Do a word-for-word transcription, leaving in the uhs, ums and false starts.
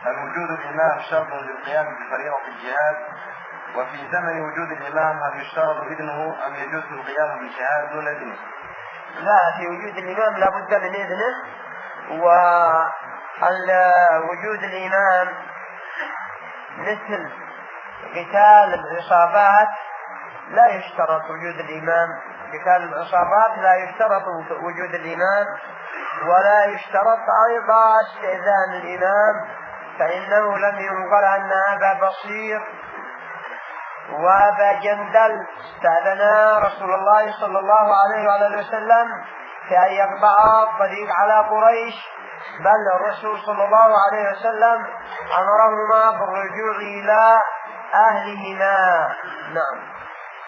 هل وجود الإمام شرط للقيام بفريضة الجهاد؟ وفي زمن وجود الإمام هل يشترط إذنه أم يجوز القيام بالجهاد دون إذنه؟ لا، في وجود الإمام لا بد من إذنه، ووجود الإمام مثل قتال العصابات لا يشترط وجود الإمام. قتال العصابات لا يشترط وجود الإمام، ولا يشترط أيضا استئذان الإمام، فإنه لم ينقل أن أبا بصير وأبا جندل استأذنا رسول الله صلى الله عليه وآله وسلم في أن يقطع الطريق على قريش، بل الرسول صلى الله عليه وسلم أمرهما بالرجوع إلى أهلهما. نعم.